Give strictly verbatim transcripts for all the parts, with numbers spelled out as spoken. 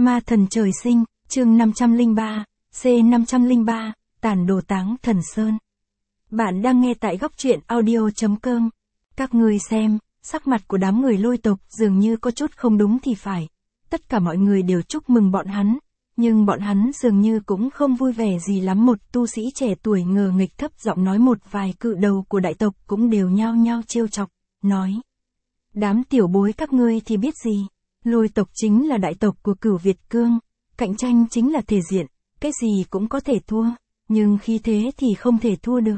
Ma thần trời sinh, chương năm trăm lẻ ba, C năm trăm lẻ ba, tản đồ táng thần sơn. Bạn đang nghe tại góc truyện audio.com. Các ngươi xem, sắc mặt của đám người Lôi tộc dường như có chút không đúng thì phải. Tất cả mọi người đều chúc mừng bọn hắn, nhưng bọn hắn dường như cũng không vui vẻ gì lắm. Một tu sĩ trẻ tuổi ngờ nghịch thấp giọng nói, một vài cự đầu của đại tộc cũng đều nhao nhao trêu chọc, nói: đám tiểu bối các ngươi thì biết gì, Lôi tộc chính là đại tộc của Cửu Việt Cương, cạnh tranh chính là thể diện, cái gì cũng có thể thua, nhưng khi thế thì không thể thua được.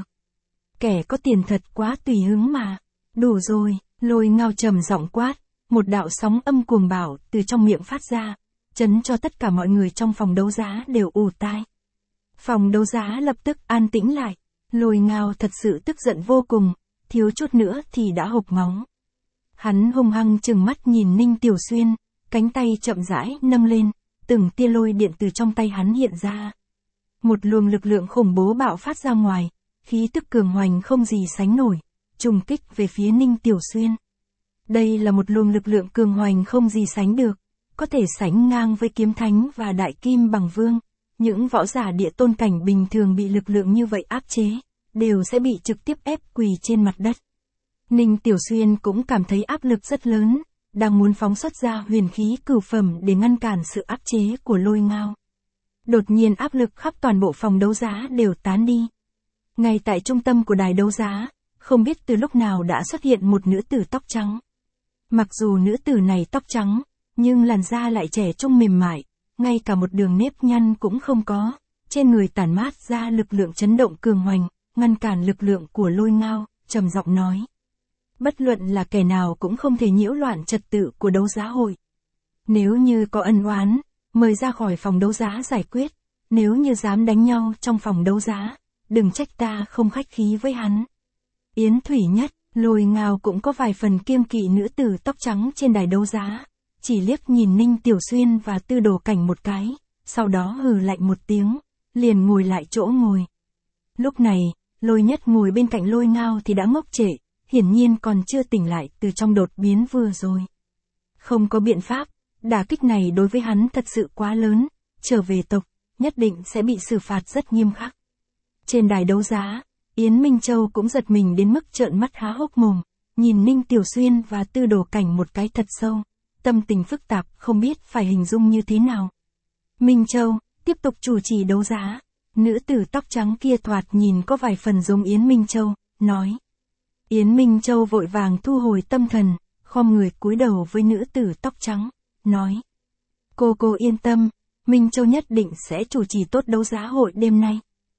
Kẻ có tiền thật quá tùy hứng mà. Đủ rồi, Lôi Ngao trầm giọng quát, một đạo sóng âm cuồng bạo từ trong miệng phát ra, chấn cho tất cả mọi người trong phòng đấu giá đều ù tai. Phòng đấu giá lập tức an tĩnh lại. Lôi Ngao thật sự tức giận vô cùng, thiếu chút nữa thì đã hộc máu. Hắn hung hăng trừng mắt nhìn Ninh Tiểu Xuyên, cánh tay chậm rãi nâng lên, từng tia lôi điện từ trong tay hắn hiện ra. Một luồng lực lượng khủng bố bạo phát ra ngoài, khí tức cường hoành không gì sánh nổi, trùng kích về phía Ninh Tiểu Xuyên. Đây là một luồng lực lượng cường hoành không gì sánh được, có thể sánh ngang với kiếm thánh và đại kim bằng vương. Những võ giả địa tôn cảnh bình thường bị lực lượng như vậy áp chế, đều sẽ bị trực tiếp ép quỳ trên mặt đất. Ninh Tiểu Xuyên cũng cảm thấy áp lực rất lớn, đang muốn phóng xuất ra huyền khí cửu phẩm để ngăn cản sự áp chế của Lôi Ngao. Đột nhiên áp lực khắp toàn bộ phòng đấu giá đều tán đi. Ngay tại trung tâm của đài đấu giá, không biết từ lúc nào đã xuất hiện một nữ tử tóc trắng. Mặc dù nữ tử này tóc trắng, nhưng làn da lại trẻ trung mềm mại, ngay cả một đường nếp nhăn cũng không có, trên người tản mát ra lực lượng chấn động cường hoành, ngăn cản lực lượng của Lôi Ngao, trầm giọng nói: bất luận là kẻ nào cũng không thể nhiễu loạn trật tự của đấu giá hội. Nếu như có ân oán, mời ra khỏi phòng đấu giá giải quyết, nếu như dám đánh nhau trong phòng đấu giá, đừng trách ta không khách khí với hắn. Yến Thủy Nhất, Lôi Ngao cũng có vài phần kiêng kỵ nữ tử tóc trắng trên đài đấu giá, chỉ liếc nhìn Ninh Tiểu Xuyên và Tư Đồ Cảnh một cái, sau đó hừ lạnh một tiếng, liền ngồi lại chỗ ngồi. Lúc này, Lôi Nhất ngồi bên cạnh Lôi Ngao thì đã ngốc trệ, hiển nhiên còn chưa tỉnh lại từ trong đột biến vừa rồi. Không có biện pháp, đả kích này đối với hắn thật sự quá lớn, trở về tộc, nhất định sẽ bị xử phạt rất nghiêm khắc. Trên đài đấu giá, Yến Minh Châu cũng giật mình đến mức trợn mắt há hốc mồm, nhìn Ninh Tiểu Xuyên và Tư Đồ Cảnh một cái thật sâu, tâm tình phức tạp không biết phải hình dung như thế nào. Minh Châu, tiếp tục chủ trì đấu giá. Nữ tử tóc trắng kia thoạt nhìn có vài phần giống Yến Minh Châu, nói. Yến Minh Châu vội vàng thu hồi tâm thần, khom người cúi đầu với nữ tử tóc trắng, nói: cô cô yên tâm, Minh Châu nhất định sẽ chủ trì tốt đấu giá hội đêm nay.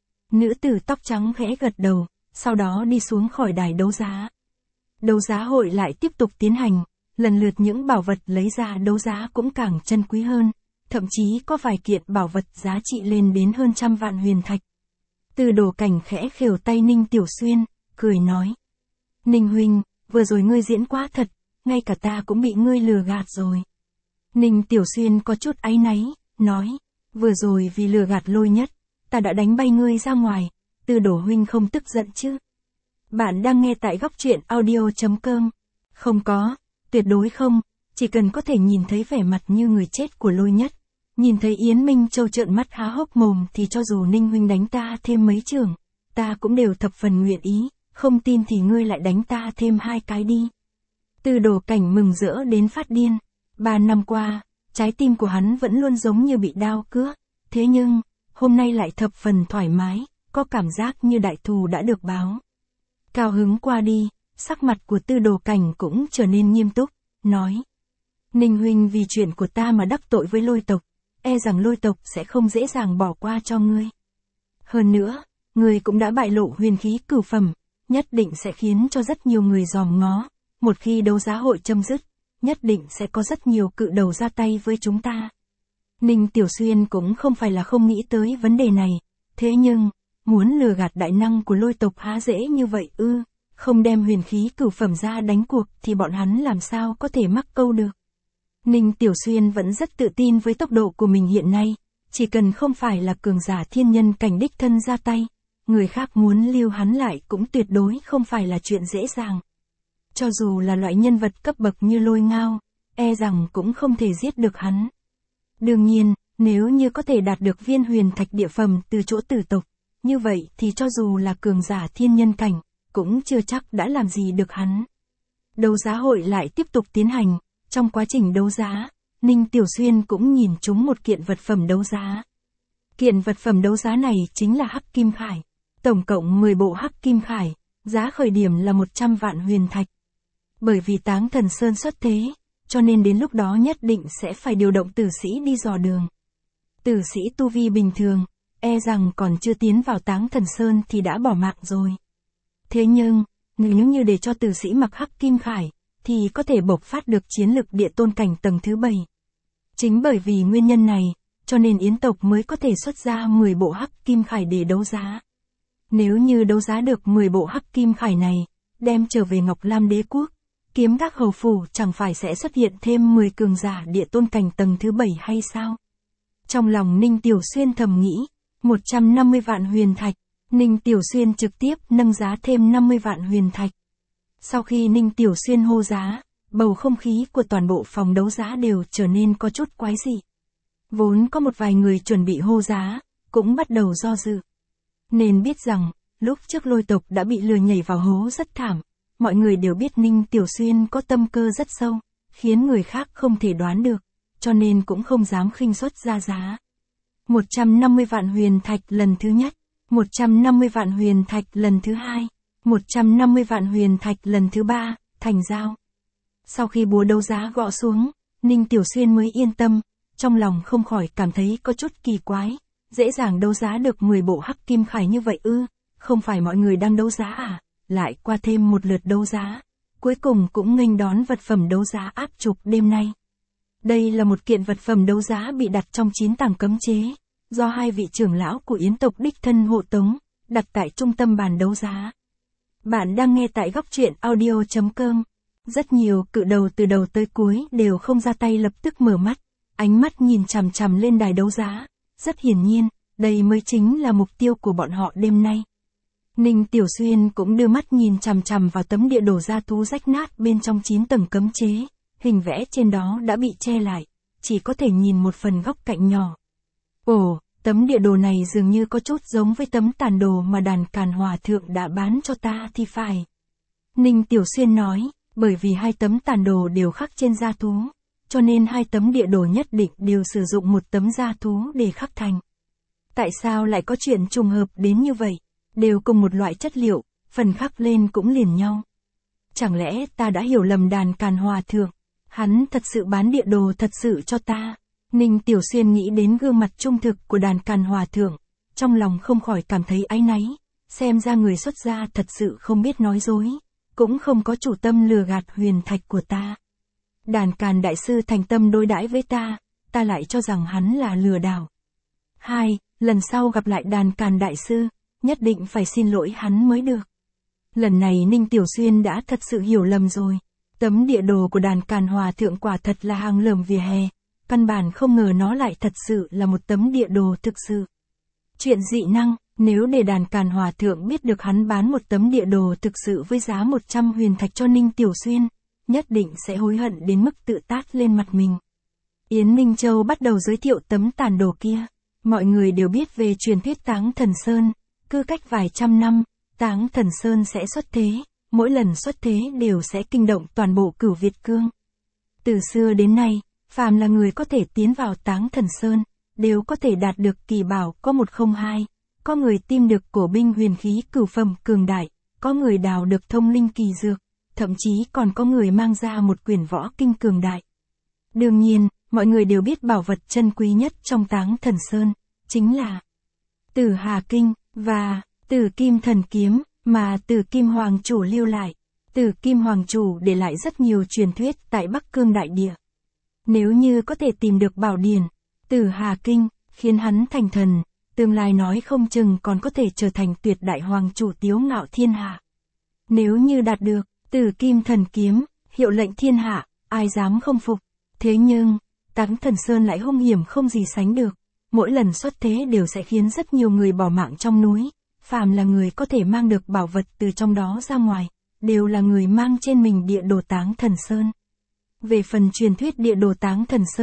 Nữ tử tóc trắng khẽ gật đầu, sau đó đi xuống khỏi đài đấu giá. Đấu giá hội lại tiếp tục tiến hành, lần lượt những bảo vật lấy ra đấu giá cũng càng chân quý hơn, thậm chí có vài kiện bảo vật giá trị lên đến hơn trăm vạn huyền thạch. Tư Đồ Cảnh khẽ khều tay Ninh Tiểu Xuyên, cười nói: Ninh huynh, vừa rồi ngươi diễn quá thật, ngay cả ta cũng bị ngươi lừa gạt rồi. Ninh Tiểu Xuyên có chút áy náy, nói: vừa rồi vì lừa gạt Lôi Nhất, ta đã đánh bay ngươi ra ngoài, Tư Đồ huynh không tức giận chứ? Bạn đang nghe tại góc truyện audio.com. Không có, tuyệt đối không, chỉ cần có thể nhìn thấy vẻ mặt như người chết của Lôi Nhất, nhìn thấy Yến Minh Châu trợn mắt há hốc mồm thì cho dù Ninh huynh đánh ta thêm mấy chưởng, ta cũng đều thập phần nguyện ý, không tin thì ngươi lại đánh ta thêm hai cái đi. Tư Đồ Cảnh mừng rỡ đến phát điên. Ba năm qua, trái tim của hắn vẫn luôn giống như bị đao cứa, thế nhưng, hôm nay lại thập phần thoải mái, có cảm giác như đại thù đã được báo. Cao hứng qua đi, sắc mặt của Tư Đồ Cảnh cũng trở nên nghiêm túc, nói: Ninh huynh vì chuyện của ta mà đắc tội với Lôi tộc, e rằng Lôi tộc sẽ không dễ dàng bỏ qua cho ngươi. Hơn nữa, ngươi cũng đã bại lộ huyền khí cửu phẩm, nhất định sẽ khiến cho rất nhiều người dòm ngó, một khi đấu giá hội chấm dứt, nhất định sẽ có rất nhiều cự đầu ra tay với chúng ta. Ninh Tiểu Xuyên cũng không phải là không nghĩ tới vấn đề này, thế nhưng, muốn lừa gạt đại năng của Lôi tộc há dễ như vậy ư, không đem huyền khí cửu phẩm ra đánh cuộc thì bọn hắn làm sao có thể mắc câu được. Ninh Tiểu Xuyên vẫn rất tự tin với tốc độ của mình hiện nay, chỉ cần không phải là cường giả thiên nhân cảnh đích thân ra tay, người khác muốn lưu hắn lại cũng tuyệt đối không phải là chuyện dễ dàng. Cho dù là loại nhân vật cấp bậc như Lôi Ngao, e rằng cũng không thể giết được hắn. Đương nhiên, nếu như có thể đạt được viên huyền thạch địa phẩm từ chỗ tử tộc, như vậy thì cho dù là cường giả thiên nhân cảnh, cũng chưa chắc đã làm gì được hắn. Đấu giá hội lại tiếp tục tiến hành, trong quá trình đấu giá, Ninh Tiểu Xuyên cũng nhìn trúng một kiện vật phẩm đấu giá. Kiện vật phẩm đấu giá này chính là Hắc Kim Khải, tổng cộng mười bộ Hắc Kim Khải, giá khởi điểm là một trăm vạn huyền thạch. Bởi vì Táng Thần Sơn xuất thế, cho nên đến lúc đó nhất định sẽ phải điều động tử sĩ đi dò đường. Tử sĩ tu vi bình thường, e rằng còn chưa tiến vào Táng Thần Sơn thì đã bỏ mạng rồi. Thế nhưng, nếu như để cho tử sĩ mặc Hắc Kim Khải, thì có thể bộc phát được chiến lực địa tôn cảnh tầng thứ bảy. Chính bởi vì nguyên nhân này, cho nên Yến tộc mới có thể xuất ra mười bộ Hắc Kim Khải để đấu giá. Nếu như đấu giá được mười bộ Hắc Kim Khải này, đem trở về Ngọc Lam Đế Quốc, Kiếm Các Hầu Phủ chẳng phải sẽ xuất hiện thêm mười cường giả địa tôn cảnh tầng thứ bảy hay sao? Trong lòng Ninh Tiểu Xuyên thầm nghĩ, một trăm năm mươi vạn huyền thạch, Ninh Tiểu Xuyên trực tiếp nâng giá thêm năm mươi vạn huyền thạch. Sau khi Ninh Tiểu Xuyên hô giá, bầu không khí của toàn bộ phòng đấu giá đều trở nên có chút quái dị. Vốn có một vài người chuẩn bị hô giá, cũng bắt đầu do dự. Nên biết rằng, lúc trước Lôi tộc đã bị lừa nhảy vào hố rất thảm, mọi người đều biết Ninh Tiểu Xuyên có tâm cơ rất sâu, khiến người khác không thể đoán được, cho nên cũng không dám khinh suất ra giá. một trăm năm mươi vạn huyền thạch lần thứ nhất, một trăm năm mươi vạn huyền thạch lần thứ hai, một trăm năm mươi vạn huyền thạch lần thứ ba, thành giao. Sau khi búa đấu giá gõ xuống, Ninh Tiểu Xuyên mới yên tâm, trong lòng không khỏi cảm thấy có chút kỳ quái, dễ dàng đấu giá được mười bộ Hắc Kim Khải như vậy ư, không phải mọi người đang đấu giá à, lại qua thêm một lượt đấu giá, cuối cùng cũng nghênh đón vật phẩm đấu giá áp trục đêm nay. Đây là một kiện vật phẩm đấu giá bị đặt trong chín tàng cấm chế, do hai vị trưởng lão của Yến tộc đích thân hộ tống, đặt tại trung tâm bàn đấu giá. Bạn đang nghe tại góc truyện audio chấm com. Rất nhiều cự đầu từ đầu tới cuối đều không ra tay lập tức mở mắt, ánh mắt nhìn chằm chằm lên đài đấu giá. Rất hiển nhiên, đây mới chính là mục tiêu của bọn họ đêm nay. Ninh Tiểu Xuyên cũng đưa mắt nhìn chằm chằm vào tấm địa đồ gia thú rách nát bên trong chín tầng cấm chế, hình vẽ trên đó đã bị che lại, chỉ có thể nhìn một phần góc cạnh nhỏ. Ồ, tấm địa đồ này dường như có chút giống với tấm tàn đồ mà Đàn Càn Hòa Thượng đã bán cho ta thì phải. Ninh Tiểu Xuyên nói, bởi vì hai tấm tàn đồ đều khắc trên gia thú, cho nên hai tấm địa đồ nhất định đều sử dụng một tấm gia thú để khắc thành. Tại sao lại có chuyện trùng hợp đến như vậy? Đều cùng một loại chất liệu, phần khắc lên cũng liền nhau. Chẳng lẽ ta đã hiểu lầm Đàn Càn Hòa Thượng? Hắn thật sự bán địa đồ thật sự cho ta. Ninh Tiểu Xuyên nghĩ đến gương mặt trung thực của Đàn Càn Hòa Thượng, trong lòng không khỏi cảm thấy áy náy, xem ra người xuất gia thật sự không biết nói dối, cũng không có chủ tâm lừa gạt huyền thạch của ta. Đàn Càn Đại Sư thành tâm đối đãi với ta, ta lại cho rằng hắn là lừa đảo. Hai, lần sau gặp lại Đàn Càn Đại Sư, nhất định phải xin lỗi hắn mới được. Lần này Ninh Tiểu Xuyên đã thật sự hiểu lầm rồi. Tấm địa đồ của Đàn Càn Hòa Thượng quả thật là hàng lởm vỉa hè, căn bản không ngờ nó lại thật sự là một tấm địa đồ thực sự. Chuyện dị năng, nếu để Đàn Càn Hòa Thượng biết được hắn bán một tấm địa đồ thực sự với giá một trăm huyền thạch cho Ninh Tiểu Xuyên, nhất định sẽ hối hận đến mức tự tát lên mặt mình. Yến Minh Châu bắt đầu giới thiệu tấm tàn đồ kia. Mọi người đều biết về truyền thuyết Táng Thần Sơn, cứ cách vài trăm năm, Táng Thần Sơn sẽ xuất thế, mỗi lần xuất thế đều sẽ kinh động toàn bộ Cửu Việt Cương. Từ xưa đến nay, phàm là người có thể tiến vào Táng Thần Sơn, đều có thể đạt được kỳ bảo có một không hai, có người tìm được cổ binh huyền khí cửu phẩm cường đại, có người đào được thông linh kỳ dược, thậm chí còn có người mang ra một quyển võ kinh cường đại. Đương nhiên, mọi người đều biết bảo vật chân quý nhất trong Táng Thần Sơn, chính là Tử Hà Kinh, và Tử Kim Thần Kiếm, mà Tử Kim Hoàng Chủ lưu lại. Tử Kim Hoàng Chủ để lại rất nhiều truyền thuyết tại Bắc Cương Đại Địa. Nếu như có thể tìm được bảo điển, Tử Hà Kinh, khiến hắn thành thần, tương lai nói không chừng còn có thể trở thành tuyệt đại hoàng chủ tiếu ngạo thiên hạ. Nếu như đạt được Tử Kim Thần Kiếm, hiệu lệnh thiên hạ, ai dám không phục. Thế nhưng, Táng Thần Sơn lại hung hiểm không gì sánh được, mỗi lần xuất thế đều sẽ khiến rất nhiều người bỏ mạng trong núi, phàm là người có thể mang được bảo vật từ trong đó ra ngoài, đều là người mang trên mình địa đồ Táng Thần Sơn. Về phần truyền thuyết địa đồ Táng Thần Sơn,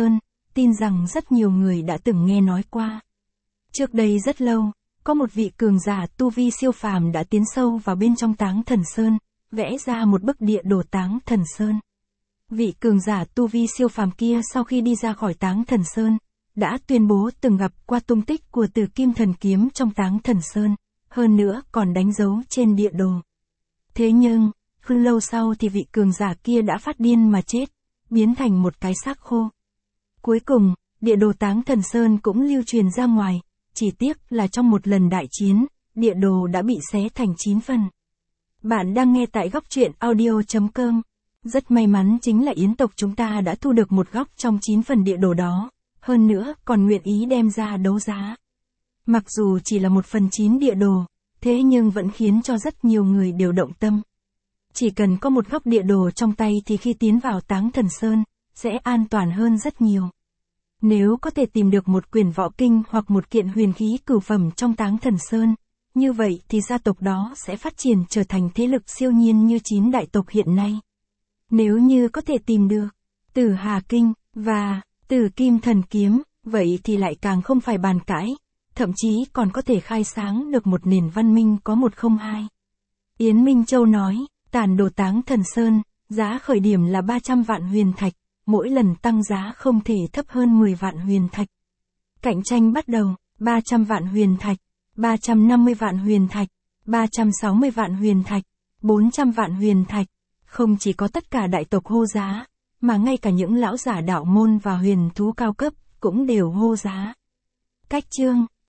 tin rằng rất nhiều người đã từng nghe nói qua. Trước đây rất lâu, có một vị cường giả tu vi siêu phàm đã tiến sâu vào bên trong Táng Thần Sơn, vẽ ra một bức địa đồ Táng Thần Sơn. Vị cường giả tu vi siêu phàm kia sau khi đi ra khỏi Táng Thần Sơn, đã tuyên bố từng gặp qua tung tích của Tử Kim Thần Kiếm trong Táng Thần Sơn, hơn nữa còn đánh dấu trên địa đồ. Thế nhưng, không lâu sau thì vị cường giả kia đã phát điên mà chết, biến thành một cái xác khô. Cuối cùng, địa đồ Táng Thần Sơn cũng lưu truyền ra ngoài, chỉ tiếc là trong một lần đại chiến, địa đồ đã bị xé thành chín phần. Bạn đang nghe tại góc truyện audio chấm com. Rất may mắn chính là Yến tộc chúng ta đã thu được một góc trong chín phần địa đồ đó, hơn nữa còn nguyện ý đem ra đấu giá. Mặc dù chỉ là một phần chín địa đồ, thế nhưng vẫn khiến cho rất nhiều người đều động tâm. Chỉ cần có một góc địa đồ trong tay thì khi tiến vào Táng Thần Sơn, sẽ an toàn hơn rất nhiều. Nếu có thể tìm được một quyển võ kinh hoặc một kiện huyền khí cửu phẩm trong Táng Thần Sơn, như vậy thì gia tộc đó sẽ phát triển trở thành thế lực siêu nhiên như chín đại tộc hiện nay. Nếu như có thể tìm được Tử Hà Kinh và Tử Kim Thần Kiếm, vậy thì lại càng không phải bàn cãi, thậm chí còn có thể khai sáng được một nền văn minh có một không hai. Yến Minh Châu nói, tản đồ Táng Thần Sơn, giá khởi điểm là ba trăm vạn huyền thạch, mỗi lần tăng giá không thể thấp hơn mười vạn huyền thạch. Cạnh tranh bắt đầu, ba trăm vạn huyền thạch, ba trăm năm mươi vạn huyền thạch, ba trăm sáu mươi vạn huyền thạch, bốn trăm vạn huyền thạch. Không chỉ có tất cả đại tộc hô giá, mà ngay cả những lão giả đạo môn và huyền thú cao cấp cũng đều hô giá. Cách chương